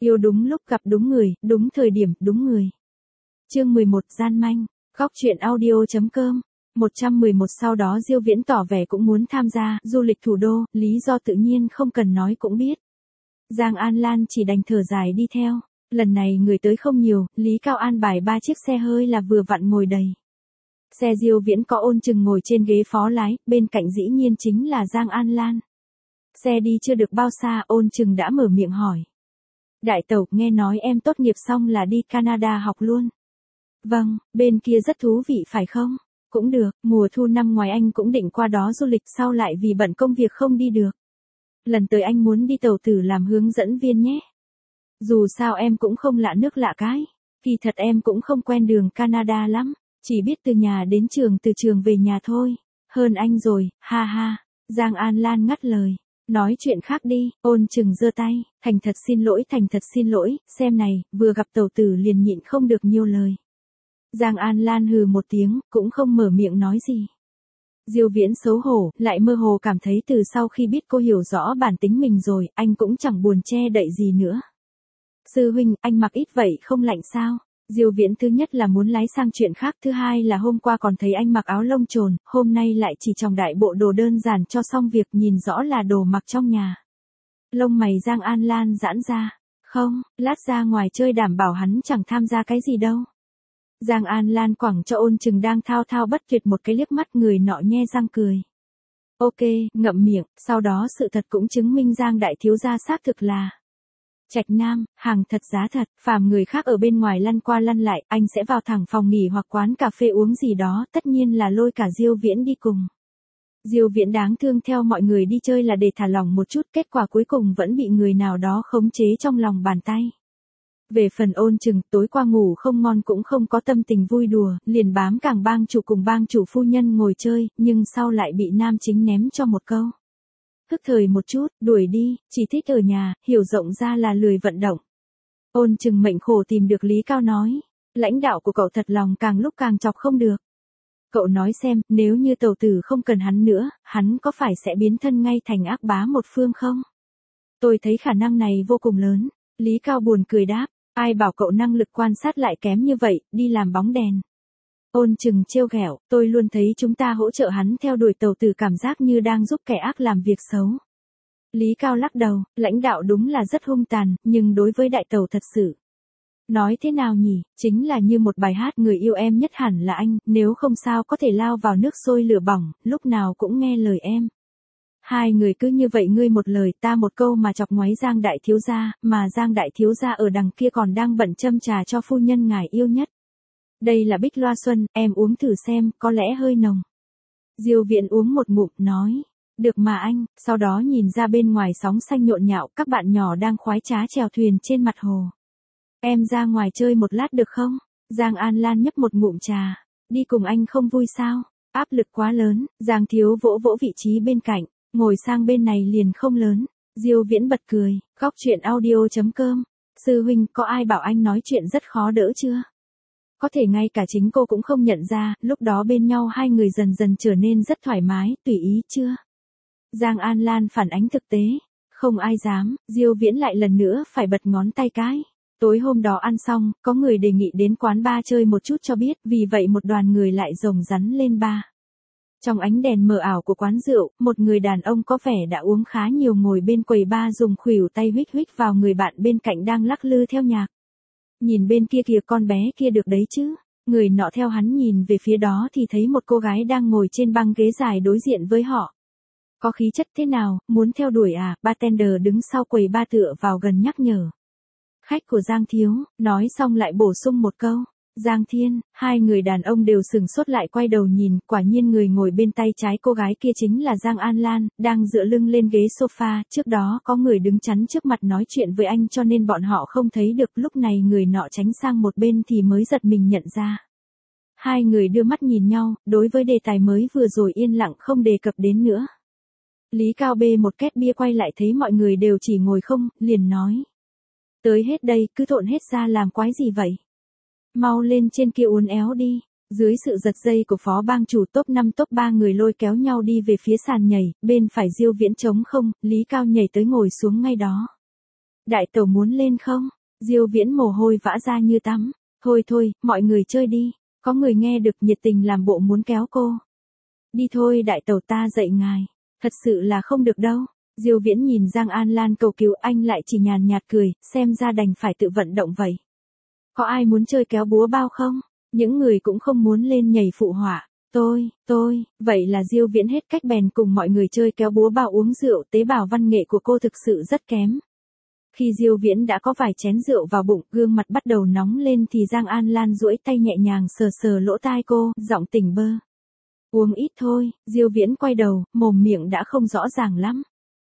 Yêu đúng lúc gặp đúng người, đúng thời điểm, đúng người. Chương 11 gian manh, góc truyện audio.com. 111 sau đó Diêu Viễn tỏ vẻ cũng muốn tham gia du lịch thủ đô, lý do tự nhiên không cần nói cũng biết. Giang An Lan chỉ đành thở dài đi theo, lần này người tới không nhiều, Lý Cao an bài 3 chiếc xe hơi là vừa vặn ngồi đầy. Xe Diêu Viễn có Ôn Chừng ngồi trên ghế phó lái, bên cạnh dĩ nhiên chính là Giang An Lan. Xe đi chưa được bao xa, Ôn Chừng đã mở miệng hỏi. Đại tẩu, nghe nói em tốt nghiệp xong là đi Canada học luôn. Vâng, bên kia rất thú vị phải không? Cũng được, mùa thu năm ngoài anh cũng định qua đó du lịch, sau lại vì bận công việc không đi được. Lần tới anh muốn đi tàu tử làm hướng dẫn viên nhé. Dù sao em cũng không lạ nước lạ cái. Kỳ thật em cũng không quen đường Canada lắm, chỉ biết từ nhà đến trường, từ trường về nhà thôi. Hơn anh rồi, ha ha. Giang An Lan ngắt lời. Nói chuyện khác đi, Ôn Chừng giơ tay, thành thật xin lỗi, xem này, vừa gặp tàu tử liền nhịn không được nhiều lời. Giang An Lan hừ một tiếng, cũng không mở miệng nói gì. Diêu Viễn xấu hổ, lại mơ hồ cảm thấy từ sau khi biết cô hiểu rõ bản tính mình rồi, anh cũng chẳng buồn che đậy gì nữa. Sư huynh, anh mặc ít vậy không lạnh sao? Diêu Viễn thứ nhất là muốn lái sang chuyện khác, thứ hai là hôm qua còn thấy anh mặc áo lông trồn, hôm nay lại chỉ tròng đại bộ đồ đơn giản cho xong việc, nhìn rõ là đồ mặc trong nhà. Lông mày Giang An Lan giãn ra, không, lát ra ngoài chơi đảm bảo hắn chẳng tham gia cái gì đâu. Giang An Lan quẳng cho Ôn Chừng đang thao thao bất tuyệt một cái liếc mắt, người nọ nhe răng cười. Ok, ngậm miệng, sau đó sự thật cũng chứng minh Giang đại thiếu gia xác thực là Trạch Nam, hàng thật giá thật, phàm người khác ở bên ngoài lăn qua lăn lại, anh sẽ vào thẳng phòng nghỉ hoặc quán cà phê uống gì đó, tất nhiên là lôi cả Diêu Viễn đi cùng. Diêu Viễn đáng thương theo mọi người đi chơi là để thả lỏng một chút, kết quả cuối cùng vẫn bị người nào đó khống chế trong lòng bàn tay. Về phần Ôn Chừng, tối qua ngủ không ngon cũng không có tâm tình vui đùa, liền bám càng bang chủ cùng bang chủ phu nhân ngồi chơi, nhưng sau lại bị nam chính ném cho một câu. Thức thời một chút, đuổi đi, chỉ thích ở nhà, hiểu rộng ra là lười vận động. Ôn Chừng mệnh khổ tìm được Lý Cao nói. Lãnh đạo của cậu thật lòng càng lúc càng chọc không được. Cậu nói xem, nếu như tàu tử không cần hắn nữa, hắn có phải sẽ biến thân ngay thành ác bá một phương không? Tôi thấy khả năng này vô cùng lớn. Lý Cao buồn cười đáp. Ai bảo cậu năng lực quan sát lại kém như vậy, đi làm bóng đèn. Ôn Chừng trêu ghẹo, tôi luôn thấy chúng ta hỗ trợ hắn theo đuổi tàu tử cảm giác như đang giúp kẻ ác làm việc xấu. Lý Cao lắc đầu, lãnh đạo đúng là rất hung tàn, nhưng đối với đại tàu thật sự. Nói thế nào nhỉ, chính là như một bài hát, người yêu em nhất hẳn là anh, nếu không sao có thể lao vào nước sôi lửa bỏng, lúc nào cũng nghe lời em. Hai người cứ như vậy, ngươi một lời ta một câu mà chọc ngoáy Giang đại thiếu gia, mà Giang đại thiếu gia ở đằng kia còn đang bận châm trà cho phu nhân ngài yêu nhất. Đây là Bích Loa Xuân, em uống thử xem, có lẽ hơi nồng. Diêu Viễn uống một ngụm, nói, được mà anh, sau đó nhìn ra bên ngoài sóng xanh nhộn nhạo, các bạn nhỏ đang khoái trá chèo thuyền trên mặt hồ. Em ra ngoài chơi một lát được không? Giang An Lan nhấp một ngụm trà, đi cùng anh không vui sao? Áp lực quá lớn, Giang thiếu vỗ vỗ vị trí bên cạnh. Ngồi sang bên này liền không lớn. Diêu Viễn bật cười, góc truyện audio.com. Sư huynh, có ai bảo anh nói chuyện rất khó đỡ chưa? Có thể ngay cả chính cô cũng không nhận ra, lúc đó bên nhau hai người dần dần trở nên rất thoải mái, tùy ý chưa? Giang An Lan phản ánh thực tế. Không ai dám, Diêu Viễn lại lần nữa phải bật ngón tay cái. Tối hôm đó ăn xong, có người đề nghị đến quán bar chơi một chút cho biết, vì vậy một đoàn người lại rồng rắn lên bar. Trong ánh đèn mờ ảo của quán rượu, một người đàn ông có vẻ đã uống khá nhiều ngồi bên quầy bar dùng khuỷu tay huých huých vào người bạn bên cạnh đang lắc lư theo nhạc. Nhìn bên kia kìa, con bé kia được đấy chứ. Người nọ theo hắn nhìn về phía đó thì thấy một cô gái đang ngồi trên băng ghế dài đối diện với họ. Có khí chất thế nào, muốn theo đuổi à? Bartender đứng sau quầy bar tựa vào gần nhắc nhở. Khách của Giang thiếu, nói xong lại bổ sung một câu. Giang Thiên, hai người đàn ông đều sừng sốt lại quay đầu nhìn, quả nhiên người ngồi bên tay trái cô gái kia chính là Giang An Lan, đang dựa lưng lên ghế sofa, trước đó có người đứng chắn trước mặt nói chuyện với anh cho nên bọn họ không thấy được, lúc này người nọ tránh sang một bên thì mới giật mình nhận ra. Hai người đưa mắt nhìn nhau, đối với đề tài mới vừa rồi yên lặng không đề cập đến nữa. Lý Cao bê một két bia quay lại thấy mọi người đều chỉ ngồi không, liền nói. Tới hết đây, cứ thộn hết ra làm quái gì vậy? Mau lên trên kia uốn éo đi. Dưới sự giật dây của phó bang chủ, top 5 top 3 người lôi kéo nhau đi về phía sàn nhảy, bên phải Diêu Viễn trống không, Lý Cao nhảy tới ngồi xuống ngay đó. Đại tẩu muốn lên không? Diêu Viễn mồ hôi vã ra như tắm. Thôi thôi, mọi người chơi đi. Có người nghe được nhiệt tình làm bộ muốn kéo cô. Đi thôi đại tẩu ta dạy ngài. Thật sự là không được đâu. Diêu Viễn nhìn Giang An Lan cầu cứu, anh lại chỉ nhàn nhạt cười, xem ra đành phải tự vận động vậy. Có ai muốn chơi kéo búa bao không? Những người cũng không muốn lên nhảy phụ họa. Vậy là Diêu Viễn hết cách bèn cùng mọi người chơi kéo búa bao uống rượu, tế bào văn nghệ của cô thực sự rất kém. Khi Diêu Viễn đã có vài chén rượu vào bụng, gương mặt bắt đầu nóng lên thì Giang An Lan duỗi tay nhẹ nhàng sờ sờ lỗ tai cô, giọng tỉnh bơ. Uống ít thôi. Diêu Viễn quay đầu, mồm miệng đã không rõ ràng lắm.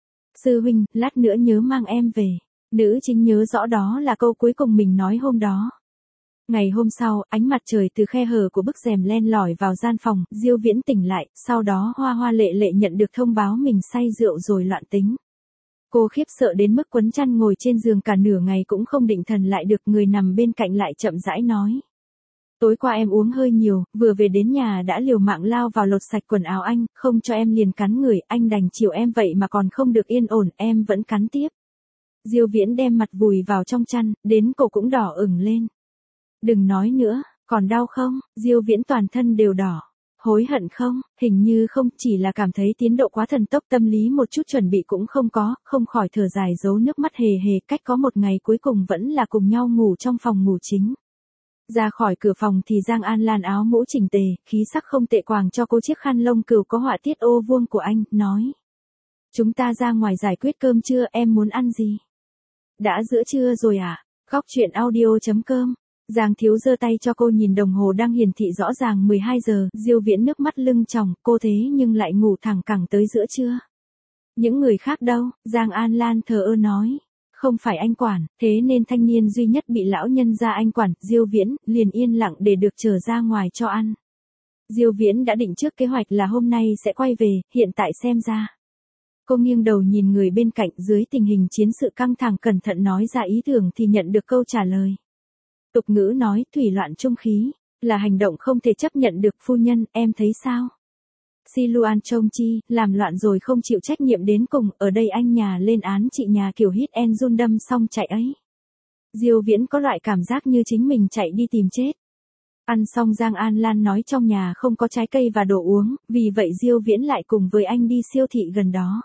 Sư huynh, lát nữa nhớ mang em về. Nữ chính nhớ rõ đó là câu cuối cùng mình nói hôm đó. Ngày hôm sau, ánh mặt trời từ khe hở của bức rèm len lỏi vào gian phòng, Diêu Viễn tỉnh lại, sau đó hoa hoa lệ lệ nhận được thông báo mình say rượu rồi loạn tính. Cô khiếp sợ đến mức quấn chăn ngồi trên giường cả nửa ngày cũng không định thần lại được, người nằm bên cạnh lại chậm rãi nói. Tối qua em uống hơi nhiều, vừa về đến nhà đã liều mạng lao vào lột sạch quần áo anh, không cho em liền cắn người, anh đành chịu em vậy mà còn không được yên ổn, em vẫn cắn tiếp. Diêu Viễn đem mặt vùi vào trong chăn, đến cổ cũng đỏ ửng lên. Đừng nói nữa, còn đau không? Diêu Viễn toàn thân đều đỏ. Hối hận không? Hình như không, chỉ là cảm thấy tiến độ quá thần tốc, tâm lý một chút chuẩn bị cũng không có, không khỏi thở dài giấu nước mắt hề hề. Cách có một ngày cuối cùng vẫn là cùng nhau ngủ trong phòng ngủ chính. Ra khỏi cửa phòng thì Giang An Lan áo mũ chỉnh tề, khí sắc không tệ, quàng cho cô chiếc khăn lông cừu có họa tiết ô vuông của anh, nói. Chúng ta ra ngoài giải quyết cơm trưa, em muốn ăn gì? Đã giữa trưa rồi à? Góc chuyện audio.com. Giang Thiếu giơ tay cho cô nhìn đồng hồ đang hiển thị rõ ràng 12 giờ, Diêu Viễn nước mắt lưng tròng, cô thế nhưng lại ngủ thẳng cẳng tới giữa trưa. Những người khác đâu? Giang An Lan thờ ơ nói. Không phải anh quản, thế nên thanh niên duy nhất bị lão nhân gia anh quản, Diêu Viễn, liền yên lặng để được trở ra ngoài cho ăn. Diêu Viễn đã định trước kế hoạch là hôm nay sẽ quay về, hiện tại xem ra. Cô nghiêng đầu nhìn người bên cạnh, dưới tình hình chiến sự căng thẳng cẩn thận nói ra ý tưởng thì nhận được câu trả lời. Tục ngữ nói, thủy loạn trung khí, là hành động không thể chấp nhận được, phu nhân, em thấy sao? Si Luan Chong Chi, làm loạn rồi không chịu trách nhiệm đến cùng, ở đây anh nhà lên án chị nhà kiểu hit and run đâm xong chạy ấy. Diêu Viễn có loại cảm giác như chính mình chạy đi tìm chết. Ăn xong Giang An Lan nói trong nhà không có trái cây và đồ uống, vì vậy Diêu Viễn lại cùng với anh đi siêu thị gần đó.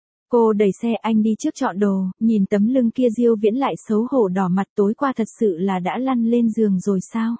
Cô đẩy xe, anh đi trước chọn đồ, nhìn tấm lưng kia Diêu Viễn lại xấu hổ đỏ mặt, tối qua thật sự là đã lăn lên giường rồi sao?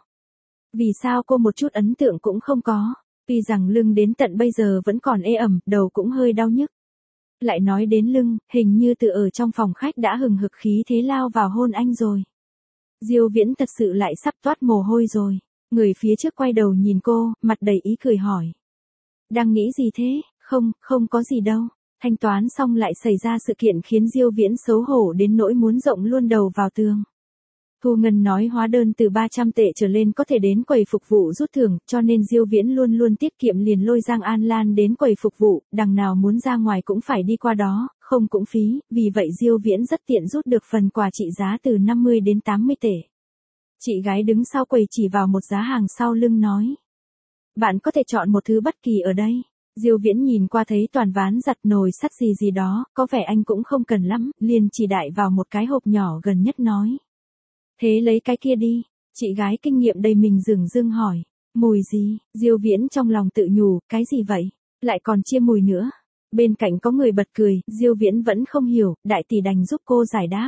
Vì sao cô một chút ấn tượng cũng không có? Tuy rằng lưng đến tận bây giờ vẫn còn ê ẩm, đầu cũng hơi đau nhức. Lại nói đến lưng, hình như từ ở trong phòng khách đã hừng hực khí thế lao vào hôn anh rồi. Diêu Viễn thật sự lại sắp toát mồ hôi rồi. Người phía trước quay đầu nhìn cô, mặt đầy ý cười hỏi. Đang nghĩ gì thế? Không có gì đâu. Thanh toán xong lại xảy ra sự kiện khiến Diêu Viễn xấu hổ đến nỗi muốn rộng luôn đầu vào tường. Thu Ngân nói hóa đơn từ 300 tệ trở lên có thể đến quầy phục vụ rút thưởng, cho nên Diêu Viễn luôn luôn tiết kiệm, liền lôi Giang An Lan đến quầy phục vụ, đằng nào muốn ra ngoài cũng phải đi qua đó, không cũng phí, vì vậy Diêu Viễn rất tiện rút được phần quà trị giá từ 50 đến 80 tệ. Chị gái đứng sau quầy chỉ vào một giá hàng sau lưng nói. Bạn có thể chọn một thứ bất kỳ ở đây. Diêu Viễn nhìn qua thấy toàn ván giặt nồi sắt gì đó, có vẻ anh cũng không cần lắm, liền chỉ đại vào một cái hộp nhỏ gần nhất nói. Thế lấy cái kia đi. Chị gái kinh nghiệm đầy mình dửng dưng hỏi. Mùi gì? Diêu Viễn trong lòng tự nhủ, cái gì vậy? Lại còn chia mùi nữa. Bên cạnh có người bật cười, Diêu Viễn vẫn không hiểu, đại tỷ đành giúp cô giải đáp.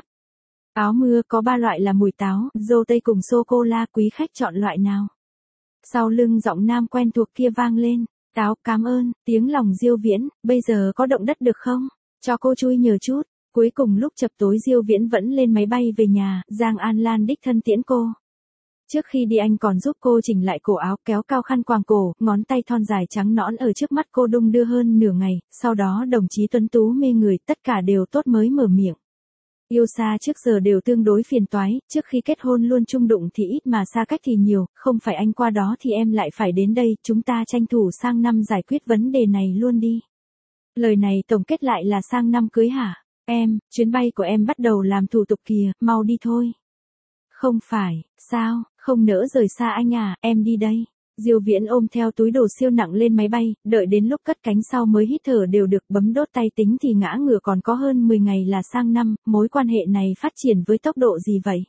Áo mưa có 3 loại là mùi táo, dâu tây cùng sô-cô-la, quý khách chọn loại nào? Sau lưng giọng nam quen thuộc kia vang lên. Táo, cảm ơn, tiếng lòng Diêu Viễn, bây giờ có động đất được không? Cho cô chui nhờ chút. Cuối cùng lúc chập tối Diêu Viễn vẫn lên máy bay về nhà, Giang An Lan đích thân tiễn cô. Trước khi đi anh còn giúp cô chỉnh lại cổ áo, kéo cao khăn quàng cổ, ngón tay thon dài trắng nõn ở trước mắt cô đung đưa hơn nửa ngày, sau đó đồng chí tuấn tú mê người, tất cả đều tốt mới mở miệng. Yêu xa trước giờ đều tương đối phiền toái, trước khi kết hôn luôn chung đụng thì ít mà xa cách thì nhiều, không phải anh qua đó thì em lại phải đến đây, chúng ta tranh thủ sang năm giải quyết vấn đề này luôn đi. Lời này tổng kết lại là sang năm cưới hả? Em, chuyến bay của em bắt đầu làm thủ tục kìa, mau đi thôi. Không phải, sao, không nỡ rời xa anh à, em đi đây. Diêu Viễn ôm theo túi đồ siêu nặng lên máy bay, đợi đến lúc cất cánh sau mới hít thở đều được, bấm đốt tay tính thì ngã ngửa còn có hơn 10 ngày là sang năm, mối quan hệ này phát triển với tốc độ gì vậy?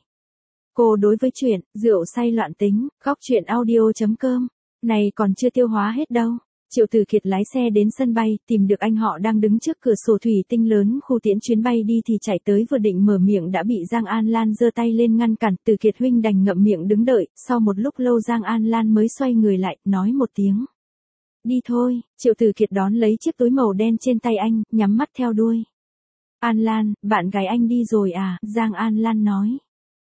Cô đối với chuyện, rượu say loạn tính, góc chuyện audio.com, này còn chưa tiêu hóa hết đâu. Triệu Từ Kiệt lái xe đến sân bay, tìm được anh họ đang đứng trước cửa sổ thủy tinh lớn khu tiễn chuyến bay đi thì chạy tới, vừa định mở miệng đã bị Giang An Lan giơ tay lên ngăn cản. Từ Kiệt huynh đành ngậm miệng đứng đợi, sau một lúc lâu Giang An Lan mới xoay người lại, nói một tiếng. Đi thôi. Triệu Từ Kiệt đón lấy chiếc túi màu đen trên tay anh, nhắm mắt theo đuôi. An Lan, bạn gái anh đi rồi à? Giang An Lan nói.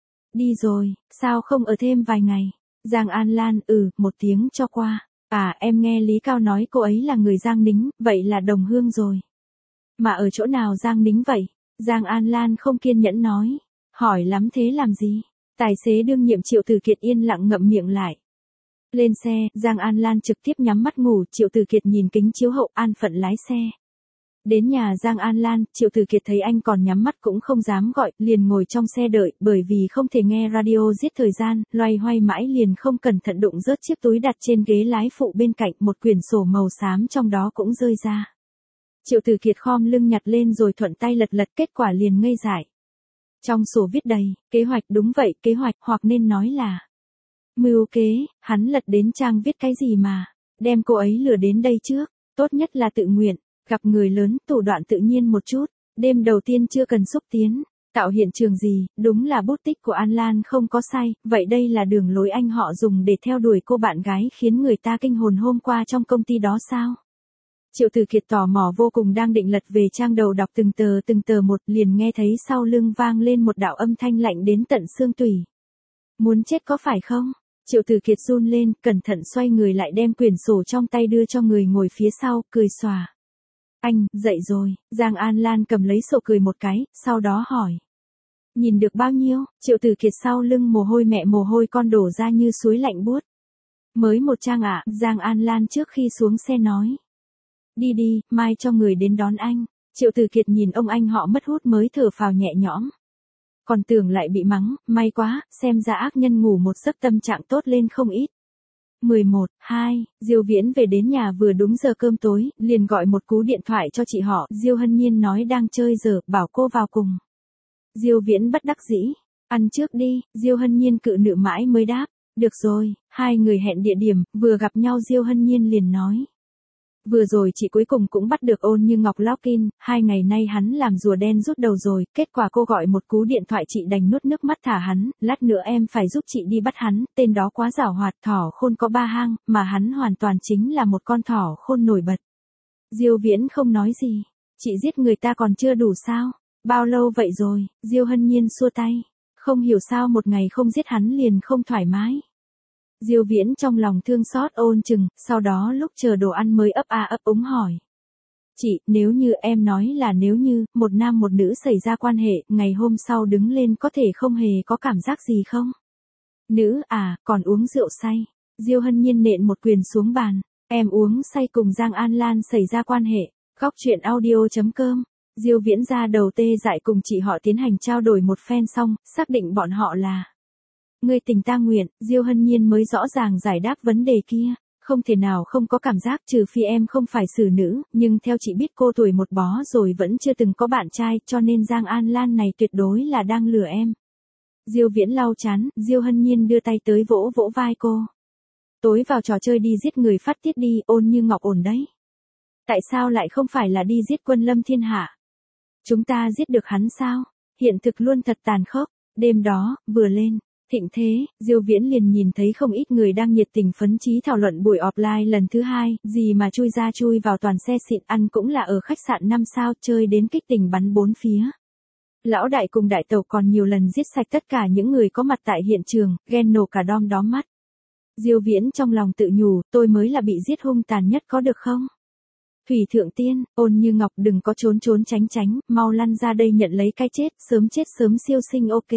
Đi rồi, sao không ở thêm vài ngày? Giang An Lan, một tiếng cho qua. À, em nghe Lý Cao nói cô ấy là người Giang Nính, vậy là đồng hương rồi. Mà ở chỗ nào Giang Nính vậy? Giang An Lan không kiên nhẫn nói. Hỏi lắm thế làm gì? Tài xế đương nhiệm Triệu Từ Kiệt yên lặng ngậm miệng lại. Lên xe, Giang An Lan trực tiếp nhắm mắt ngủ, Triệu Từ Kiệt nhìn kính chiếu hậu an phận lái xe. Đến nhà Giang An Lan, Triệu Từ Kiệt thấy anh còn nhắm mắt cũng không dám gọi, liền ngồi trong xe đợi, bởi vì không thể nghe radio giết thời gian, loay hoay mãi liền không cẩn thận đụng rớt chiếc túi đặt trên ghế lái phụ bên cạnh, một quyển sổ màu xám trong đó cũng rơi ra. Triệu Từ Kiệt khom lưng nhặt lên rồi thuận tay lật lật, kết quả liền ngây dại. Trong sổ viết đầy, kế hoạch, đúng vậy, kế hoạch, hoặc nên nói là mưu kế. Hắn lật đến trang viết cái gì mà đem cô ấy lừa đến đây trước, tốt nhất là tự nguyện. Gặp người lớn, thủ đoạn tự nhiên một chút. Đêm đầu tiên chưa cần xúc tiến, tạo hiện trường gì, đúng là bút tích của An Lan không có sai, vậy đây là đường lối anh họ dùng để theo đuổi cô bạn gái khiến người ta kinh hồn hôm qua trong công ty đó sao? Triệu Từ Kiệt tò mò vô cùng, đang định lật về trang đầu đọc từng tờ một, liền nghe thấy sau lưng vang lên một đạo âm thanh lạnh đến tận xương tủy. Muốn chết có phải không? Triệu Từ Kiệt run lên, cẩn thận xoay người lại đem quyển sổ trong tay đưa cho người ngồi phía sau, cười xòa. Anh, dậy rồi. Giang An Lan cầm lấy sổ cười một cái, sau đó hỏi. Nhìn được bao nhiêu? Triệu Từ Kiệt sau lưng mồ hôi mẹ mồ hôi con đổ ra như suối lạnh buốt. Mới một trang ạ, Giang An Lan trước khi xuống xe nói. Đi đi, mai cho người đến đón anh. Triệu Từ Kiệt nhìn ông anh họ mất hút mới thở phào nhẹ nhõm. Còn tưởng lại bị mắng, may quá, xem ra ác nhân ngủ một giấc tâm trạng tốt lên không ít. 11/2, Diêu Viễn về đến nhà vừa đúng giờ cơm tối, liền gọi một cú điện thoại cho chị họ, Diêu Hân Nhiên nói đang chơi giờ, bảo cô vào cùng. Diêu Viễn bất đắc dĩ, ăn trước đi, Diêu Hân Nhiên cự nữ mãi mới đáp, được rồi, hai người hẹn địa điểm, vừa gặp nhau Diêu Hân Nhiên liền nói. Vừa rồi chị cuối cùng cũng bắt được Ôn Như Ngọc lock-in, 2 ngày nay hắn làm rùa đen rút đầu rồi, kết quả cô gọi một cú điện thoại chị đành nuốt nước mắt thả hắn, lát nữa em phải giúp chị đi bắt hắn, tên đó quá giảo hoạt, thỏ khôn có 3 hang, mà hắn hoàn toàn chính là một con thỏ khôn nổi bật. Diêu Viễn không nói gì, chị giết người ta còn chưa đủ sao? Bao lâu vậy rồi? Diêu Hân Nhiên xua tay, không hiểu sao một ngày không giết hắn liền không thoải mái. Diêu Viễn trong lòng thương xót ôn chừng, sau đó lúc chờ đồ ăn mới ấp a ấp úng hỏi. Chị, nếu như em nói là nếu như, một nam một nữ xảy ra quan hệ, ngày hôm sau đứng lên có thể không hề có cảm giác gì không? Nữ à, còn uống rượu say. Diêu Hân Nhiên nện một quyền xuống bàn. Em uống say cùng Giang An Lan xảy ra quan hệ. Góc chuyện audio.com. Diêu Viễn ra đầu tê dại cùng chị họ tiến hành trao đổi một phen xong, xác định bọn họ là người tình ta nguyện. Diêu Hân Nhiên mới rõ ràng giải đáp vấn đề kia. Không thể nào không có cảm giác, trừ phi em không phải xử nữ, nhưng theo chị biết cô tuổi một bó rồi vẫn chưa từng có bạn trai, cho nên Giang An Lan này tuyệt đối là đang lừa em. Diêu Viễn lau chán, Diêu Hân Nhiên đưa tay tới vỗ vỗ vai cô. Tối vào trò chơi đi giết người phát tiết đi, Ôn Như Ngọc ổn đấy. Tại sao lại không phải là đi giết Quân Lâm Thiên Hạ? Chúng ta giết được hắn sao? Hiện thực luôn thật tàn khốc. Đêm đó, vừa lên thịnh thế, Diêu Viễn liền nhìn thấy không ít người đang nhiệt tình phấn chí thảo luận buổi offline lần thứ 2, gì mà chui ra chui vào toàn xe xịn, ăn cũng là ở khách sạn 5 sao, chơi đến kích tình bắn bốn phía. Lão đại cùng đại tẩu còn nhiều lần giết sạch tất cả những người có mặt tại hiện trường, ghen nổ cả đom đóm mắt. Diêu Viễn trong lòng tự nhủ, tôi mới là bị giết hung tàn nhất có được không? Thủy Thượng Tiên, Ôn Như Ngọc đừng có trốn trốn tránh tránh, mau lăn ra đây nhận lấy cái chết sớm siêu sinh ok.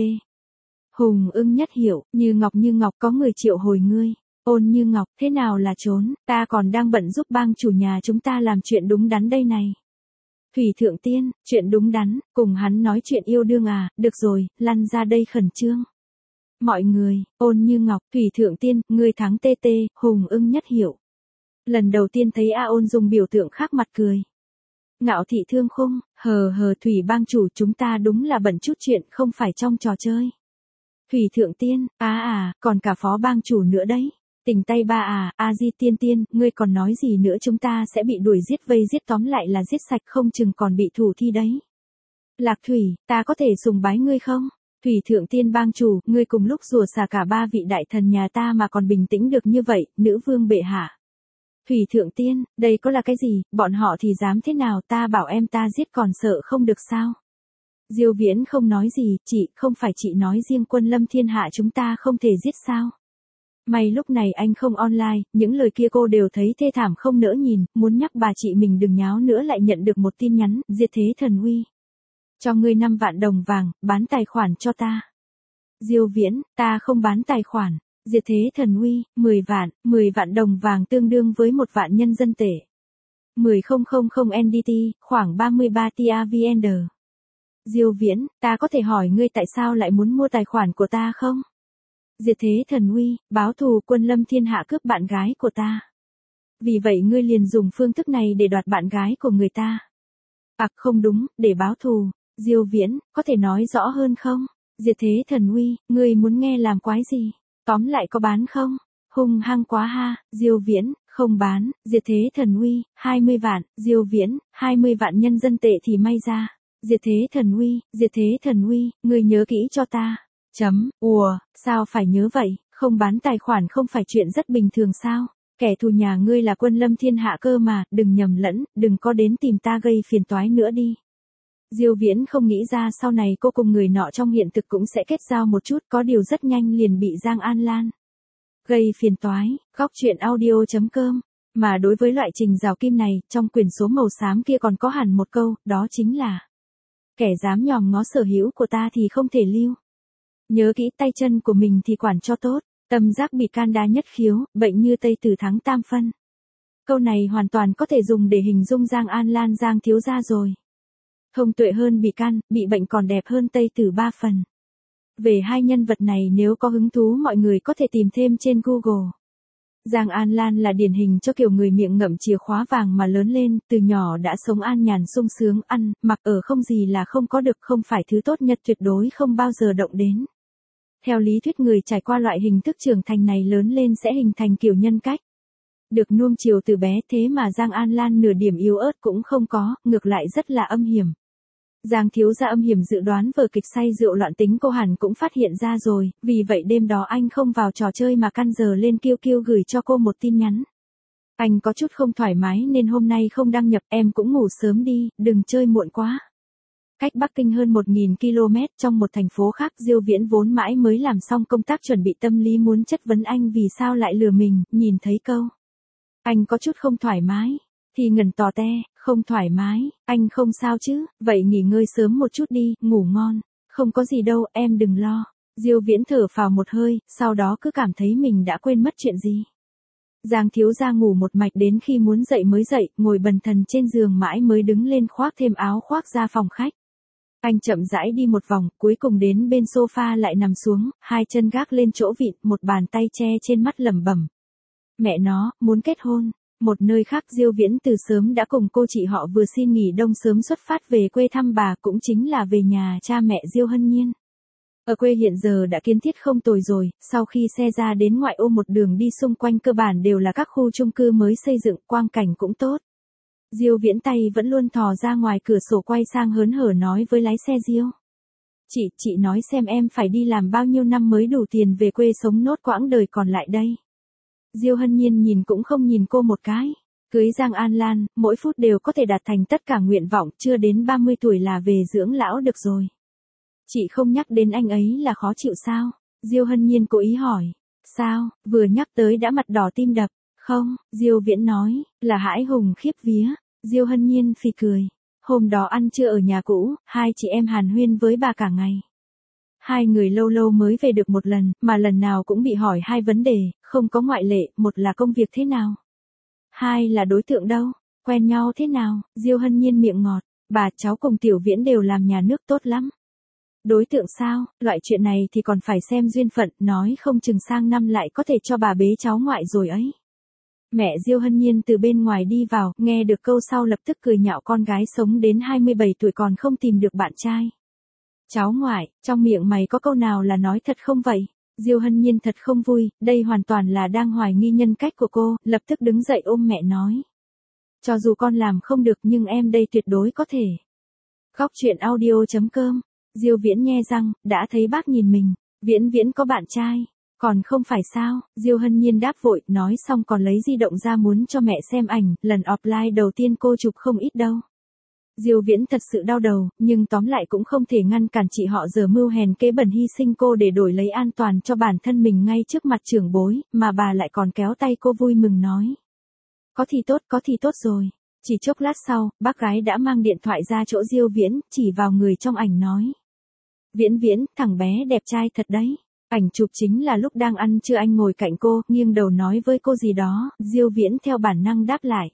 Hùng ưng nhất hiểu, Như Ngọc có người triệu hồi ngươi. Ôn Như Ngọc, thế nào là trốn, ta còn đang bận giúp bang chủ nhà chúng ta làm chuyện đúng đắn đây này. Thủy Thượng Tiên, chuyện đúng đắn, cùng hắn nói chuyện yêu đương à, được rồi, lăn ra đây khẩn trương. Mọi người, ôn như ngọc, thủy thượng tiên, ngươi thắng tê tê, hùng ưng nhất hiệu. Lần đầu tiên thấy A ôn dùng biểu tượng khác mặt cười. Ngạo thị thương khung, hờ thủy bang chủ chúng ta đúng là bận chút chuyện không phải trong trò chơi. Thủy thượng tiên, còn cả phó bang chủ nữa đấy. Tình tay ba A di tiên tiên, ngươi còn nói gì nữa chúng ta sẽ bị đuổi giết vây giết tóm lại là giết sạch không chừng còn bị thủ thi đấy. Lạc thủy, ta có thể sùng bái ngươi không? Thủy thượng tiên bang chủ, ngươi cùng lúc rủa xả cả ba vị đại thần nhà ta mà còn bình tĩnh được như vậy, nữ vương bệ hạ. Thủy thượng tiên, đây có là cái gì, bọn họ thì dám thế nào ta bảo em ta giết còn sợ không được sao? Diêu Viễn không nói gì, chị, không phải chị nói riêng quân lâm thiên hạ chúng ta không thể giết sao? May lúc này anh không online, những lời kia cô đều thấy thê thảm không nỡ nhìn, muốn nhắc bà chị mình đừng nháo nữa lại nhận được một tin nhắn, diệt thế thần uy. Cho ngươi 5 vạn đồng vàng, bán tài khoản cho ta. Diêu Viễn, ta không bán tài khoản. Diệt thế thần uy, 10 vạn đồng vàng tương đương với 1 vạn nhân dân tệ. 10.000 NDT, khoảng 33 TRVN. Diêu Viễn, ta có thể hỏi ngươi tại sao lại muốn mua tài khoản của ta không? Diệt thế thần uy, báo thù quân lâm thiên hạ cướp bạn gái của ta. Vì vậy ngươi liền dùng phương thức này để đoạt bạn gái của người ta. Không đúng, để báo thù. Diêu Viễn, có thể nói rõ hơn không? Diệt thế thần uy, ngươi muốn nghe làm quái gì? Tóm lại có bán không? Hung hăng quá ha, Diêu Viễn, không bán, diệt thế thần uy, 20 vạn, Diêu Viễn, 20 vạn nhân dân tệ thì may ra. Diệt thế thần uy, ngươi nhớ kỹ cho ta. Sao phải nhớ vậy, không bán tài khoản không phải chuyện rất bình thường sao? Kẻ thù nhà ngươi là quân lâm thiên hạ cơ mà, đừng nhầm lẫn, đừng có đến tìm ta gây phiền toái nữa đi. Diêu Viễn không nghĩ ra sau này cô cùng người nọ trong hiện thực cũng sẽ kết giao một chút, có điều rất nhanh liền bị Giang An Lan gây phiền toái. Góc truyện audio.com. Mà đối với loại trình rào kim này, trong quyển số màu xám kia còn có hẳn một câu, đó chính là: kẻ dám nhòm ngó sở hữu của ta thì không thể lưu. Nhớ kỹ tay chân của mình thì quản cho tốt, tâm giác bị can đa nhất khiếu, bệnh như Tây Tử thắng tam phân. Câu này hoàn toàn có thể dùng để hình dung Giang An Lan Giang thiếu gia rồi. Thông tuệ hơn bị can, bị bệnh còn đẹp hơn Tây Tử 3 phần. Về hai nhân vật này nếu có hứng thú mọi người có thể tìm thêm trên Google. Giang An Lan là điển hình cho kiểu người miệng ngậm chìa khóa vàng mà lớn lên, từ nhỏ đã sống an nhàn sung sướng, ăn, mặc ở không gì là không có được, không phải thứ tốt nhất tuyệt đối không bao giờ động đến. Theo lý thuyết người trải qua loại hình thức trưởng thành này lớn lên sẽ hình thành kiểu nhân cách. Được nuông chiều từ bé thế mà Giang An Lan nửa điểm yếu ớt cũng không có, ngược lại rất là âm hiểm. Giang thiếu gia âm hiểm dự đoán vở kịch say rượu loạn tính cô hẳn cũng phát hiện ra rồi, vì vậy đêm đó anh không vào trò chơi mà căn giờ lên kêu gửi cho cô một tin nhắn. Anh có chút không thoải mái nên hôm nay không đăng nhập, em cũng ngủ sớm đi, đừng chơi muộn quá. Cách Bắc Kinh hơn 1.000 km trong một thành phố khác, Diêu Viễn vốn mãi mới làm xong công tác chuẩn bị tâm lý muốn chất vấn anh vì sao lại lừa mình, nhìn thấy câu anh có chút không thoải mái thì ngẩn tò te, không thoải mái, anh không sao chứ, vậy nghỉ ngơi sớm một chút đi, ngủ ngon, không có gì đâu, em đừng lo. Diêu Viễn thở phào một hơi, sau đó cứ cảm thấy mình đã quên mất chuyện gì. Giang thiếu gia ngủ một mạch đến khi muốn dậy mới dậy, ngồi bần thần trên giường mãi mới đứng lên khoác thêm áo khoác ra phòng khách. Anh chậm rãi đi một vòng, cuối cùng đến bên sofa lại nằm xuống, hai chân gác lên chỗ vịn, một bàn tay che trên mắt lẩm bẩm. Mẹ nó, muốn kết hôn. Một nơi khác Diêu Viễn từ sớm đã cùng cô chị họ vừa xin nghỉ đông sớm xuất phát về quê thăm bà, cũng chính là về nhà cha mẹ Diêu Hân Nhiên. Ở quê hiện giờ đã kiến thiết không tồi rồi, sau khi xe ra đến ngoại ô một đường đi xung quanh cơ bản đều là các khu chung cư mới xây dựng, quang cảnh cũng tốt. Diêu Viễn tay vẫn luôn thò ra ngoài cửa sổ quay sang hớn hở nói với lái xe Diêu. Chị nói xem em phải đi làm bao nhiêu năm mới đủ tiền về quê sống nốt quãng đời còn lại đây. Diêu Hân Nhiên nhìn cũng không nhìn cô một cái. Cưới Giang An Lan, mỗi phút đều có thể đạt thành tất cả nguyện vọng, chưa đến 30 tuổi là về dưỡng lão được rồi. Chị không nhắc đến anh ấy là khó chịu sao? Diêu Hân Nhiên cố ý hỏi. Sao, vừa nhắc tới đã mặt đỏ tim đập. Không, Diêu Viễn nói, là hãi hùng khiếp vía. Diêu Hân Nhiên phì cười. Hôm đó ăn trưa ở nhà cũ, hai chị em hàn huyên với bà cả ngày. Hai người lâu lâu mới về được một lần, mà lần nào cũng bị hỏi hai vấn đề, không có ngoại lệ, một là công việc thế nào, hai là đối tượng đâu, quen nhau thế nào. Diêu Hân Nhiên miệng ngọt, bà cháu cùng Tiểu Viễn đều làm nhà nước tốt lắm. Đối tượng sao, loại chuyện này thì còn phải xem duyên phận, nói không chừng sang năm lại có thể cho bà bế cháu ngoại rồi ấy. Mẹ Diêu Hân Nhiên từ bên ngoài đi vào, nghe được câu sau lập tức cười nhạo con gái sống đến 27 tuổi còn không tìm được bạn trai. Cháu ngoại, trong miệng mày có câu nào là nói thật không vậy? Diêu Hân Nhiên thật không vui, đây hoàn toàn là đang hoài nghi nhân cách của cô, lập tức đứng dậy ôm mẹ nói. Cho dù con làm không được nhưng em đây tuyệt đối có thể. Góc truyện audio.com, Diêu Viễn nhe răng, đã thấy bác nhìn mình, Viễn Viễn có bạn trai. Còn không phải sao, Diêu Hân Nhiên đáp vội, nói xong còn lấy di động ra muốn cho mẹ xem ảnh, lần offline đầu tiên cô chụp không ít đâu. Diêu Viễn thật sự đau đầu, nhưng tóm lại cũng không thể ngăn cản chị họ giờ mưu hèn kế bẩn hy sinh cô để đổi lấy an toàn cho bản thân mình ngay trước mặt trưởng bối, mà bà lại còn kéo tay cô vui mừng nói. Có thì tốt rồi. Chỉ chốc lát sau, bác gái đã mang điện thoại ra chỗ Diêu Viễn, chỉ vào người trong ảnh nói. Viễn Viễn, thằng bé đẹp trai thật đấy. Ảnh chụp chính là lúc đang ăn trưa anh ngồi cạnh cô, nghiêng đầu nói với cô gì đó, Diêu Viễn theo bản năng đáp lại.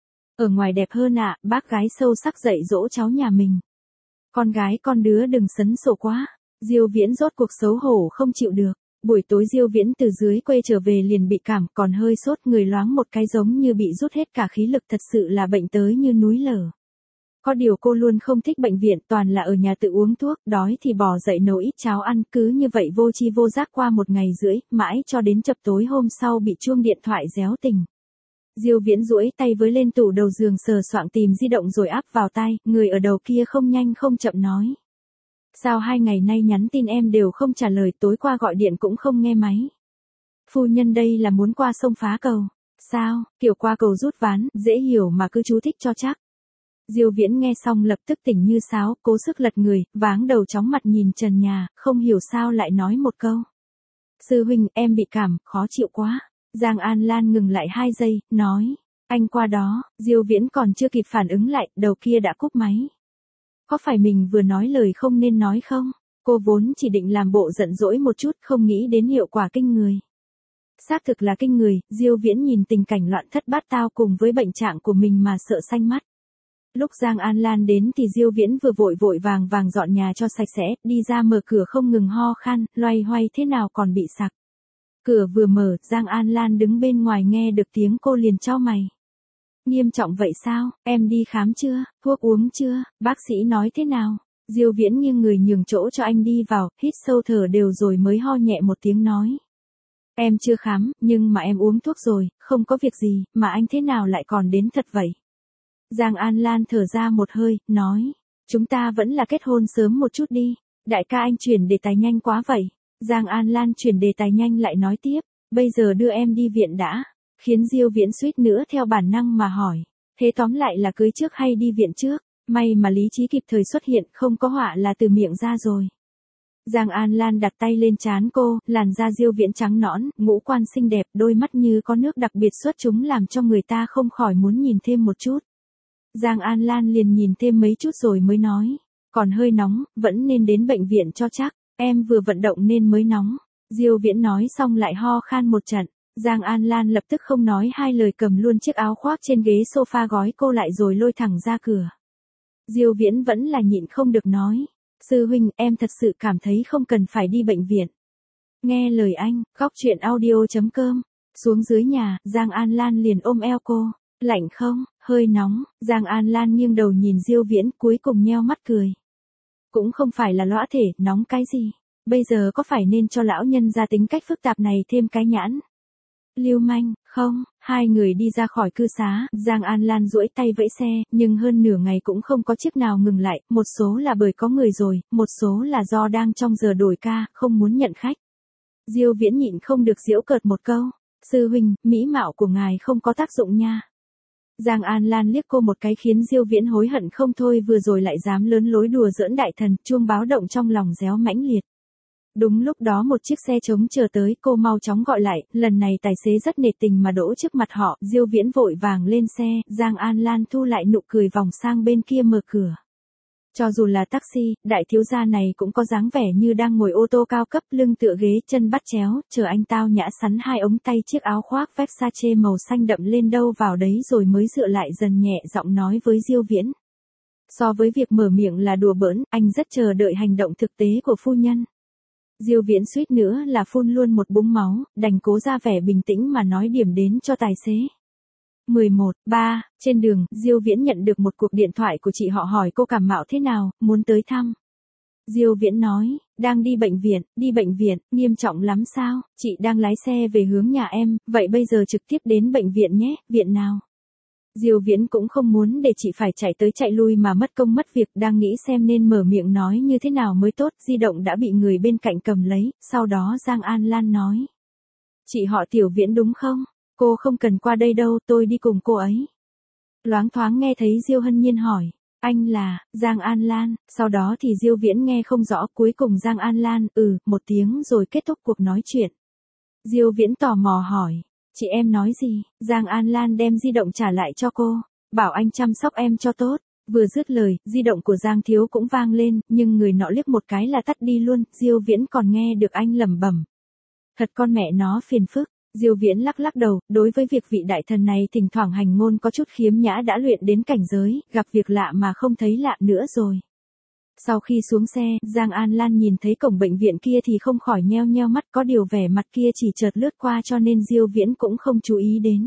Ở ngoài đẹp hơn ạ, bác gái sâu sắc dạy dỗ cháu nhà mình. Con gái con đứa đừng sấn sổ quá. Diêu Viễn rốt cuộc xấu hổ không chịu được. Buổi tối Diêu Viễn từ dưới quê trở về liền bị cảm, còn hơi sốt, người loáng một cái giống như bị rút hết cả khí lực, thật sự là bệnh tới như núi lở. Có điều cô luôn không thích bệnh viện, toàn là ở nhà tự uống thuốc, đói thì bò dậy nấu ít cháo ăn, cứ như vậy vô tri vô giác qua một ngày rưỡi, mãi cho đến chập tối hôm sau bị chuông điện thoại réo tỉnh. Diêu Viễn duỗi tay với lên tủ đầu giường sờ soạng tìm di động rồi áp vào tai, người ở đầu kia không nhanh không chậm nói. Sao 2 ngày nay nhắn tin em đều không trả lời, tối qua gọi điện cũng không nghe máy. Phu nhân đây là muốn qua sông phá cầu. Sao, kiểu qua cầu rút ván, dễ hiểu mà cứ chú thích cho chắc. Diêu Viễn nghe xong lập tức tỉnh như sáo, cố sức lật người, váng đầu chóng mặt nhìn trần nhà, không hiểu sao lại nói một câu. Sư huynh, em bị cảm, khó chịu quá. Giang An Lan ngừng lại 2 giây, nói. Anh qua đó, Diêu Viễn còn chưa kịp phản ứng lại, đầu kia đã cúp máy. Có phải mình vừa nói lời không nên nói không? Cô vốn chỉ định làm bộ giận dỗi một chút, không nghĩ đến hiệu quả kinh người. Xác thực là kinh người, Diêu Viễn nhìn tình cảnh loạn thất bát tao cùng với bệnh trạng của mình mà sợ xanh mắt. Lúc Giang An Lan đến thì Diêu Viễn vừa vội vàng dọn nhà cho sạch sẽ, đi ra mở cửa không ngừng ho khan, loay hoay thế nào còn bị sặc. Cửa vừa mở, Giang An Lan đứng bên ngoài nghe được tiếng cô liền chau mày. Nghiêm trọng vậy sao, em đi khám chưa, thuốc uống chưa, bác sĩ nói thế nào? Diêu Viễn nghiêng người nhường chỗ cho anh đi vào, hít sâu thở đều rồi mới ho nhẹ một tiếng nói. Em chưa khám, nhưng mà em uống thuốc rồi, không có việc gì, mà anh thế nào lại còn đến thật vậy? Giang An Lan thở ra một hơi, nói. Chúng ta vẫn là kết hôn sớm một chút đi. Đại ca anh chuyển đề tài nhanh quá vậy. Giang An Lan chuyển đề tài nhanh lại nói tiếp. Bây giờ đưa em đi viện đã. Khiến Diêu Viễn suýt nữa theo bản năng mà hỏi. Thế tóm lại là cưới trước hay đi viện trước? May mà lý trí kịp thời xuất hiện, không có họa là từ miệng ra rồi. Giang An Lan đặt tay lên trán cô, làn da Diêu Viễn trắng nõn, ngũ quan xinh đẹp, đôi mắt như có nước đặc biệt xuất chúng làm cho người ta không khỏi muốn nhìn thêm một chút. Giang An Lan liền nhìn thêm mấy chút rồi mới nói. Còn hơi nóng, vẫn nên đến bệnh viện cho chắc. Em vừa vận động nên mới nóng. Diêu Viễn nói xong lại ho khan một trận. Giang An Lan lập tức không nói hai lời cầm luôn chiếc áo khoác trên ghế sofa gói cô lại rồi lôi thẳng ra cửa. Diêu Viễn vẫn là nhịn không được nói. Sư huynh, em thật sự cảm thấy không cần phải đi bệnh viện. Nghe lời anh, góc truyện audio.com. Xuống dưới nhà, Giang An Lan liền ôm eo cô. Lạnh không, hơi nóng, Giang An Lan nghiêng đầu nhìn Diêu Viễn cuối cùng nheo mắt cười. Cũng không phải là lõa thể, nóng cái gì. Bây giờ có phải nên cho lão nhân ra tính cách phức tạp này thêm cái nhãn? Lưu manh, không, hai người đi ra khỏi cư xá, Giang An Lan duỗi tay vẫy xe, nhưng hơn nửa ngày cũng không có chiếc nào ngừng lại, một số là bởi có người rồi, một số là do đang trong giờ đổi ca, không muốn nhận khách. Diêu Viễn nhịn không được giễu cợt một câu, sư huynh, mỹ mạo của ngài không có tác dụng nha. Giang An Lan liếc cô một cái khiến Diêu Viễn hối hận không thôi, vừa rồi lại dám lớn lối đùa giỡn đại thần, chuông báo động trong lòng réo mãnh liệt. Đúng lúc đó một chiếc xe trống chờ tới, cô mau chóng gọi lại, lần này tài xế rất nể tình mà đỗ trước mặt họ, Diêu Viễn vội vàng lên xe, Giang An Lan thu lại nụ cười vòng sang bên kia mở cửa. Cho dù là taxi, đại thiếu gia này cũng có dáng vẻ như đang ngồi ô tô cao cấp, lưng tựa ghế, chân bắt chéo, chờ anh tao nhã sắn hai ống tay chiếc áo khoác Versace màu xanh đậm lên đâu vào đấy rồi mới dựa lại dần nhẹ giọng nói với Diêu Viễn. So với việc mở miệng là đùa bỡn, anh rất chờ đợi hành động thực tế của phu nhân. Diêu Viễn suýt nữa là phun luôn một búng máu, đành cố ra vẻ bình tĩnh mà nói điểm đến cho tài xế. 11:3, trên đường, Diêu Viễn nhận được một cuộc điện thoại của chị họ hỏi cô cảm mạo thế nào, muốn tới thăm. Diêu Viễn nói, đang đi bệnh viện, nghiêm trọng lắm sao, chị đang lái xe về hướng nhà em, vậy bây giờ trực tiếp đến bệnh viện nhé, viện nào. Diêu Viễn cũng không muốn để chị phải chạy tới chạy lui mà mất công mất việc, đang nghĩ xem nên mở miệng nói như thế nào mới tốt, di động đã bị người bên cạnh cầm lấy, sau đó Giang An Lan nói. Chị họ Tiểu Viễn đúng không? Cô không cần qua đây đâu, tôi đi cùng cô ấy. Loáng thoáng nghe thấy Diêu Hân Nhiên hỏi, anh là, Giang An Lan, sau đó thì Diêu Viễn nghe không rõ, cuối cùng Giang An Lan, một tiếng rồi kết thúc cuộc nói chuyện. Diêu Viễn tò mò hỏi, chị em nói gì? Giang An Lan đem di động trả lại cho cô, bảo anh chăm sóc em cho tốt. Vừa dứt lời, di động của Giang Thiếu cũng vang lên, nhưng người nọ liếc một cái là tắt đi luôn, Diêu Viễn còn nghe được anh lẩm bẩm. Thật con mẹ nó phiền phức. Diêu Viễn lắc lắc đầu, đối với việc vị đại thần này thỉnh thoảng hành ngôn có chút khiếm nhã đã luyện đến cảnh giới, gặp việc lạ mà không thấy lạ nữa rồi. Sau khi xuống xe, Giang An Lan nhìn thấy cổng bệnh viện kia thì không khỏi nheo nheo mắt, có điều vẻ mặt kia chỉ chợt lướt qua cho nên Diêu Viễn cũng không chú ý đến.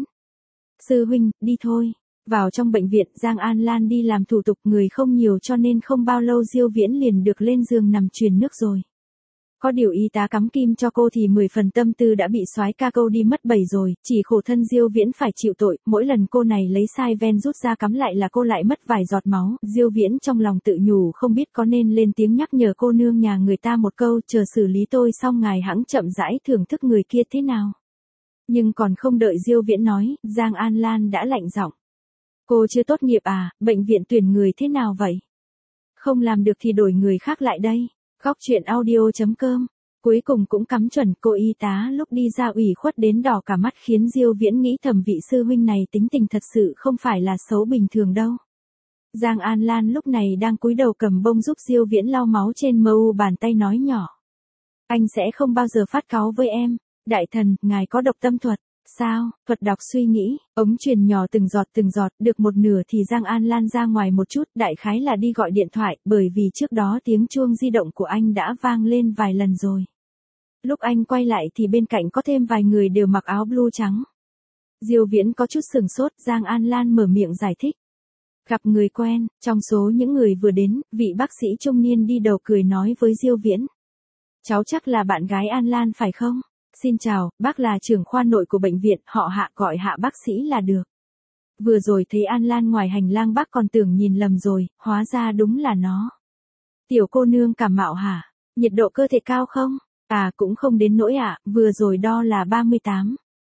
Sư huynh, đi thôi. Vào trong bệnh viện, Giang An Lan đi làm thủ tục, người không nhiều cho nên không bao lâu Diêu Viễn liền được lên giường nằm truyền nước rồi. Có điều y tá cắm kim cho cô thì 10 phần tâm tư đã bị soái ca câu đi mất 7 rồi, chỉ khổ thân Diêu Viễn phải chịu tội, mỗi lần cô này lấy sai ven rút ra cắm lại là cô lại mất vài giọt máu, Diêu Viễn trong lòng tự nhủ không biết có nên lên tiếng nhắc nhở cô nương nhà người ta một câu, chờ xử lý tôi xong ngài hãng chậm rãi thưởng thức người kia thế nào. Nhưng còn không đợi Diêu Viễn nói, Giang An Lan đã lạnh giọng. Cô chưa tốt nghiệp à, bệnh viện tuyển người thế nào vậy? Không làm được thì đổi người khác lại đây. Góc truyện audio.com. Cuối cùng cũng cắm chuẩn, cô y tá lúc đi ra ủy khuất đến đỏ cả mắt khiến Diêu Viễn nghĩ thầm vị sư huynh này tính tình thật sự không phải là xấu bình thường đâu. Giang An Lan lúc này đang cúi đầu cầm bông giúp Diêu Viễn lau máu trên mu bàn tay nói nhỏ. Anh sẽ không bao giờ phát cáu với em. Đại thần, ngài có độc tâm thuật. Sao? Thuật đọc suy nghĩ, ống truyền nhỏ từng giọt, được một nửa thì Giang An Lan ra ngoài một chút, đại khái là đi gọi điện thoại, bởi vì trước đó tiếng chuông di động của anh đã vang lên vài lần rồi. Lúc anh quay lại thì bên cạnh có thêm vài người đều mặc áo blue trắng. Diêu Viễn có chút sừng sốt, Giang An Lan mở miệng giải thích. Gặp người quen, trong số những người vừa đến, vị bác sĩ trung niên đi đầu cười nói với Diêu Viễn. Cháu chắc là bạn gái An Lan phải không? Xin chào, bác là trưởng khoa nội của bệnh viện, họ Hạ gọi Hạ bác sĩ là được. Vừa rồi thấy An Lan ngoài hành lang bác còn tưởng nhìn lầm rồi, hóa ra đúng là nó. Tiểu cô nương cảm mạo hả? Nhiệt độ cơ thể cao không? À cũng không đến nỗi ạ, vừa rồi đo là 38.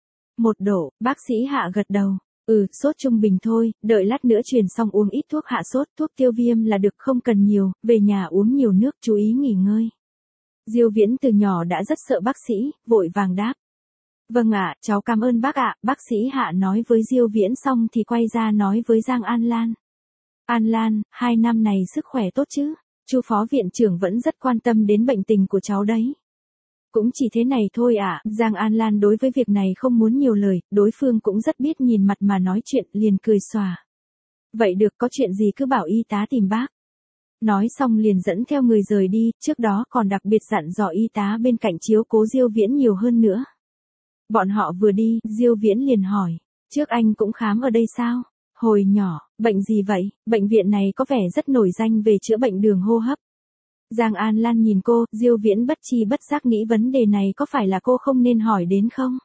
1 độ, bác sĩ Hạ gật đầu. Sốt trung bình thôi, đợi lát nữa truyền xong uống ít thuốc hạ sốt, thuốc tiêu viêm là được không cần nhiều, về nhà uống nhiều nước chú ý nghỉ ngơi. Diêu Viễn từ nhỏ đã rất sợ bác sĩ, vội vàng đáp. Vâng ạ, cháu cảm ơn bác ạ, bác sĩ Hạ nói với Diêu Viễn xong thì quay ra nói với Giang An Lan. An Lan, 2 năm này sức khỏe tốt chứ? Chu phó viện trưởng vẫn rất quan tâm đến bệnh tình của cháu đấy. Cũng chỉ thế này thôi ạ, Giang An Lan đối với việc này không muốn nhiều lời, đối phương cũng rất biết nhìn mặt mà nói chuyện, liền cười xòa. Vậy được, có chuyện gì cứ bảo y tá tìm bác. Nói xong liền dẫn theo người rời đi, trước đó còn đặc biệt dặn dò y tá bên cạnh chiếu cố Diêu Viễn nhiều hơn nữa. Bọn họ vừa đi, Diêu Viễn liền hỏi, trước anh cũng khám ở đây sao? Hồi nhỏ, bệnh gì vậy? Bệnh viện này có vẻ rất nổi danh về chữa bệnh đường hô hấp. Giang An Lan nhìn cô, Diêu Viễn bất chi bất giác nghĩ vấn đề này có phải là cô không nên hỏi đến không?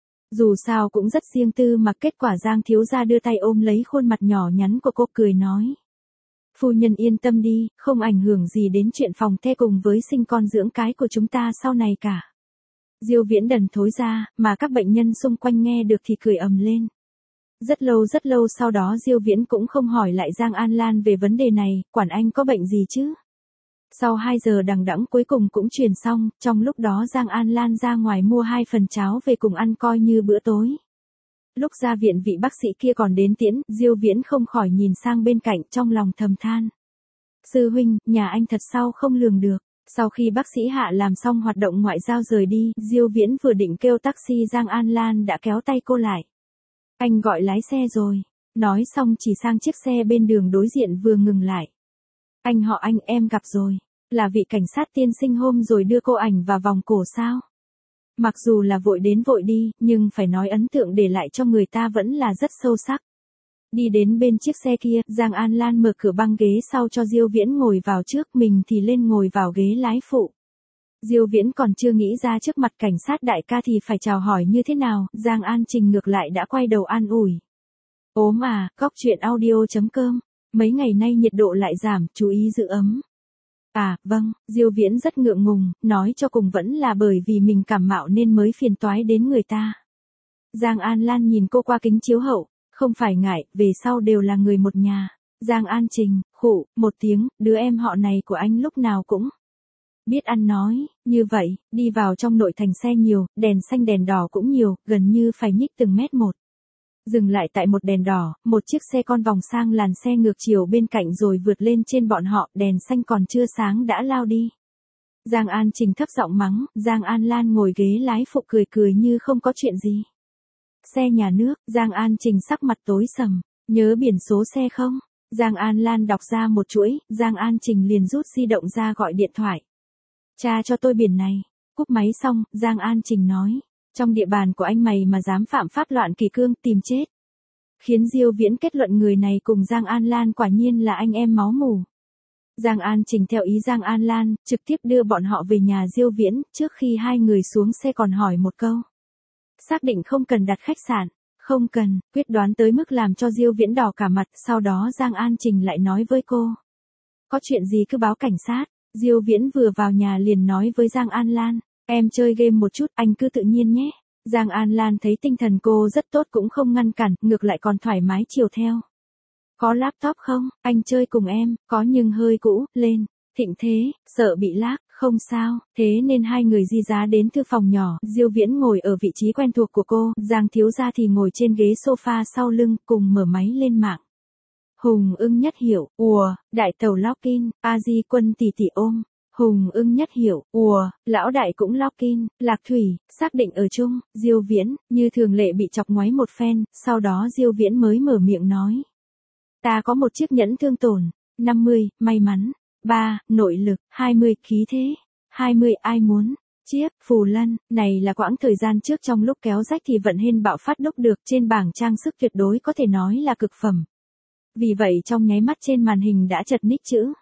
Dù sao cũng rất riêng tư mà kết quả Giang thiếu gia đưa tay ôm lấy khuôn mặt nhỏ nhắn của cô cười nói. Phu nhân yên tâm đi, không ảnh hưởng gì đến chuyện phòng the cùng với sinh con dưỡng cái của chúng ta sau này cả. Diêu Viễn đần thối ra, mà các bệnh nhân xung quanh nghe được thì cười ầm lên. Rất lâu sau đó Diêu Viễn cũng không hỏi lại Giang An Lan về vấn đề này, quản anh có bệnh gì chứ? Sau 2 giờ đằng đẵng cuối cùng cũng truyền xong, trong lúc đó Giang An Lan ra ngoài mua 2 phần cháo về cùng ăn coi như bữa tối. Lúc ra viện vị bác sĩ kia còn đến tiễn, Diêu Viễn không khỏi nhìn sang bên cạnh trong lòng thầm than. Sư huynh, nhà anh thật sao không lường được. Sau khi bác sĩ Hạ làm xong hoạt động ngoại giao rời đi, Diêu Viễn vừa định kêu taxi Giang An Lan đã kéo tay cô lại. Anh gọi lái xe rồi. nói xong chỉ sang chiếc xe bên đường đối diện vừa ngừng lại. Anh họ Anh, em gặp rồi. Là vị cảnh sát tiên sinh hôm rồi đưa cô ảnh vào vòng cổ sao? Mặc dù là vội đến vội đi, nhưng phải nói ấn tượng để lại cho người ta vẫn là rất sâu sắc. Đi đến bên chiếc xe kia, Giang An Lan mở cửa băng ghế sau cho Diêu Viễn ngồi vào trước, mình thì lên ngồi vào ghế lái phụ. Diêu Viễn còn chưa nghĩ ra trước mặt cảnh sát đại ca thì phải chào hỏi như thế nào, Giang An Trình ngược lại đã quay đầu an ủi. Ốm à, Cóc Truyện Audio.com. Mấy ngày nay nhiệt độ lại giảm, chú ý giữ ấm. À, vâng, Diêu Viễn rất ngượng ngùng, nói cho cùng vẫn là bởi vì mình cảm mạo nên mới phiền toái đến người ta. Giang An Lan nhìn cô qua kính chiếu hậu, không phải ngại, về sau đều là người một nhà. Giang An Trình, khụ, một tiếng, đứa em họ này của anh lúc nào cũng biết ăn nói, như vậy, đi vào trong nội thành xe nhiều, đèn xanh đèn đỏ cũng nhiều, gần như phải nhích từng mét một. Dừng lại tại một đèn đỏ, một chiếc xe con vòng sang làn xe ngược chiều bên cạnh rồi vượt lên trên bọn họ, đèn xanh còn chưa sáng đã lao đi. Giang An Trình thấp giọng mắng, Giang An Lan ngồi ghế lái phụ cười cười như không có chuyện gì. Xe nhà nước, Giang An Trình sắc mặt tối sầm, nhớ biển số xe không? Giang An Lan đọc ra một chuỗi, Giang An Trình liền rút di động ra gọi điện thoại. Tra cho tôi biển này. Cúp máy xong, Giang An Trình nói. Trong địa bàn của anh mày mà dám phạm pháp loạn kỷ cương, tìm chết. Khiến Diêu Viễn kết luận người này cùng Giang An Lan quả nhiên là anh em máu mủ. Giang An Trình theo ý Giang An Lan, trực tiếp đưa bọn họ về nhà Diêu Viễn, trước khi hai người xuống xe còn hỏi một câu. Xác định không cần đặt khách sạn, không cần, quyết đoán tới mức làm cho Diêu Viễn đỏ cả mặt, sau đó Giang An Trình lại nói với cô. Có chuyện gì cứ báo cảnh sát. Diêu Viễn vừa vào nhà liền nói với Giang An Lan, em chơi game một chút, anh cứ tự nhiên nhé. Giang An Lan thấy tinh thần cô rất tốt cũng không ngăn cản, ngược lại còn thoải mái chiều theo. Có laptop không, anh chơi cùng em, có nhưng hơi cũ, lên. Thịnh thế, sợ bị lag, không sao, thế nên hai người di giá đến thư phòng nhỏ, Diêu Viễn ngồi ở vị trí quen thuộc của cô, Giang thiếu gia thì ngồi trên ghế sofa sau lưng, cùng mở máy lên mạng. Hùng ưng nhất hiểu, ùa, đại tàu login, A-di Quân tỷ tỷ ôm. Hùng ưng nhất hiểu, ùa, lão đại cũng login, Lạc Thủy, xác định ở chung, Diêu Viễn, như thường lệ bị chọc ngoáy một phen, sau đó Diêu Viễn mới mở miệng nói. Ta có một chiếc nhẫn thương tổn, 50, may mắn, 3, nội lực, 20, khí thế, 20, ai muốn. Chiếc phù lân này là quãng thời gian trước trong lúc kéo rách thì vận hên bạo phát đúc được, trên bảng trang sức tuyệt đối có thể nói là cực phẩm. Vì vậy trong nháy mắt trên màn hình đã chật ních chữ.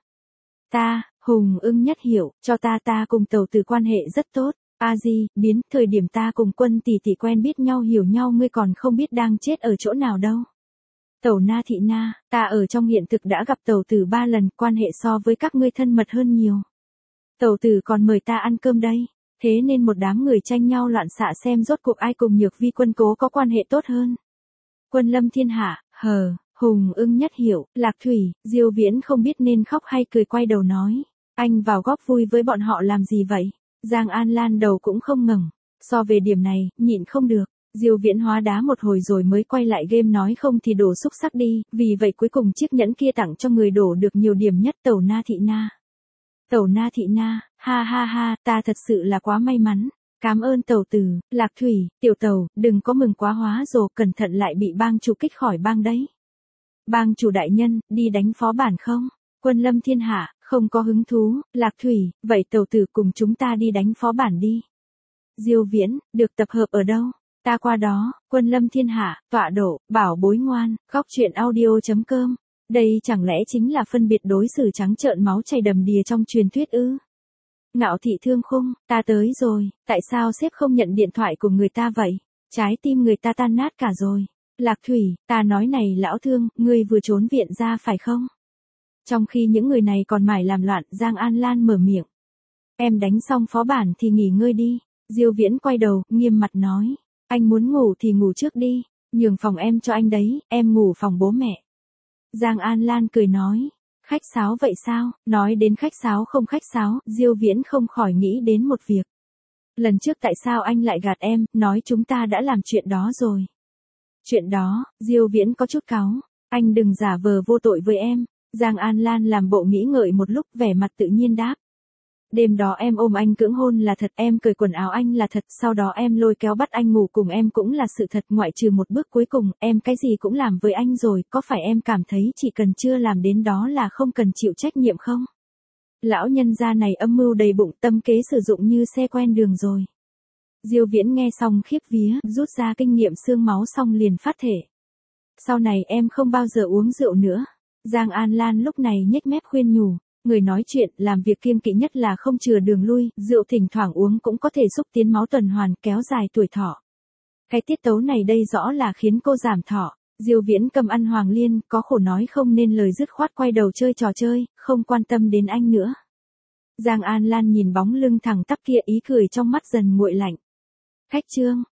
Ta, Hùng ưng nhất hiểu, cho ta cùng Tàu Tử quan hệ rất tốt. A-di, biến, thời điểm ta cùng Quân tỷ tỷ quen biết nhau hiểu nhau ngươi còn không biết đang chết ở chỗ nào đâu. Tẩu Na Thị Na, ta ở trong hiện thực đã gặp Tàu Tử 3 lần, quan hệ so với các ngươi thân mật hơn nhiều. Tàu Tử còn mời ta ăn cơm đây. Thế nên một đám người tranh nhau loạn xạ xem rốt cuộc ai cùng Nhược Vi Quân cố có quan hệ tốt hơn. Quân Lâm Thiên Hạ, hờ. Hùng ưng nhất hiểu, Lạc Thủy, Diêu Viễn không biết nên khóc hay cười quay đầu nói. Anh vào góp vui với bọn họ làm gì vậy? Giang An Lan đầu cũng không ngẩng. So về điểm này, nhịn không được. Diêu Viễn hóa đá một hồi rồi mới quay lại game nói không thì đổ xúc sắc đi. Vì vậy cuối cùng chiếc nhẫn kia tặng cho người đổ được nhiều điểm nhất Tẩu Na Thị Na. Tẩu Na Thị Na, ha ha ha, ta thật sự là quá may mắn. Cảm ơn Tàu Tử, Lạc Thủy, tiểu Tàu, đừng có mừng quá hóa rồi, cẩn thận lại bị bang chủ kích khỏi bang đấy. Bang chủ đại nhân, đi đánh phó bản không? Quân Lâm Thiên Hạ, không có hứng thú, Lạc Thủy, vậy Tàu Tử cùng chúng ta đi đánh phó bản đi. Diêu Viễn, được tập hợp ở đâu? Ta qua đó, Quân Lâm Thiên Hạ, tọa độ, bảo bối ngoan, Cóc Truyện Audio.com. Đây chẳng lẽ chính là phân biệt đối xử trắng trợn máu chảy đầm đìa trong truyền thuyết ư? Ngạo Thị Thương Khung, ta tới rồi, tại sao sếp không nhận điện thoại của người ta vậy? Trái tim người ta tan nát cả rồi. Lạc Thủy, ta nói này lão Thương, ngươi vừa trốn viện ra phải không? Trong khi những người này còn mải làm loạn, Giang An Lan mở miệng. Em đánh xong phó bản thì nghỉ ngơi đi. Diêu Viễn quay đầu, nghiêm mặt nói. Anh muốn ngủ thì ngủ trước đi, nhường phòng em cho anh đấy, em ngủ phòng bố mẹ. Giang An Lan cười nói. Khách sáo vậy sao? Nói đến khách sáo không khách sáo, Diêu Viễn không khỏi nghĩ đến một việc. Lần trước tại sao anh lại gạt em, nói chúng ta đã làm chuyện đó rồi. Chuyện đó, Diêu Viễn có chút cáu. Anh đừng giả vờ vô tội với em. Giang An Lan làm bộ nghĩ ngợi một lúc, vẻ mặt tự nhiên đáp. Đêm đó em ôm anh cưỡng hôn là thật, em cởi quần áo anh là thật, sau đó em lôi kéo bắt anh ngủ cùng em cũng là sự thật, ngoại trừ một bước cuối cùng, em cái gì cũng làm với anh rồi, có phải em cảm thấy chỉ cần chưa làm đến đó là không cần chịu trách nhiệm không? Lão nhân gia này âm mưu đầy bụng, tâm kế sử dụng như xe quen đường rồi. Diêu Viễn nghe xong khiếp vía, rút ra kinh nghiệm xương máu xong liền phát thể. Sau này em không bao giờ uống rượu nữa. Giang An Lan lúc này nhếch mép khuyên nhủ. Người nói chuyện, làm việc kiêng kỵ nhất là không chừa đường lui, rượu thỉnh thoảng uống cũng có thể xúc tiến máu tuần hoàn, kéo dài tuổi thọ. Cái tiết tấu này đây rõ là khiến cô giảm thọ. Diêu Viễn cầm ăn Hoàng Liên, có khổ nói không nên lời, dứt khoát quay đầu chơi trò chơi, không quan tâm đến anh nữa. Giang An Lan nhìn bóng lưng thẳng tắp kia, ý cười trong mắt dần nguội lạnh. Khách Trương,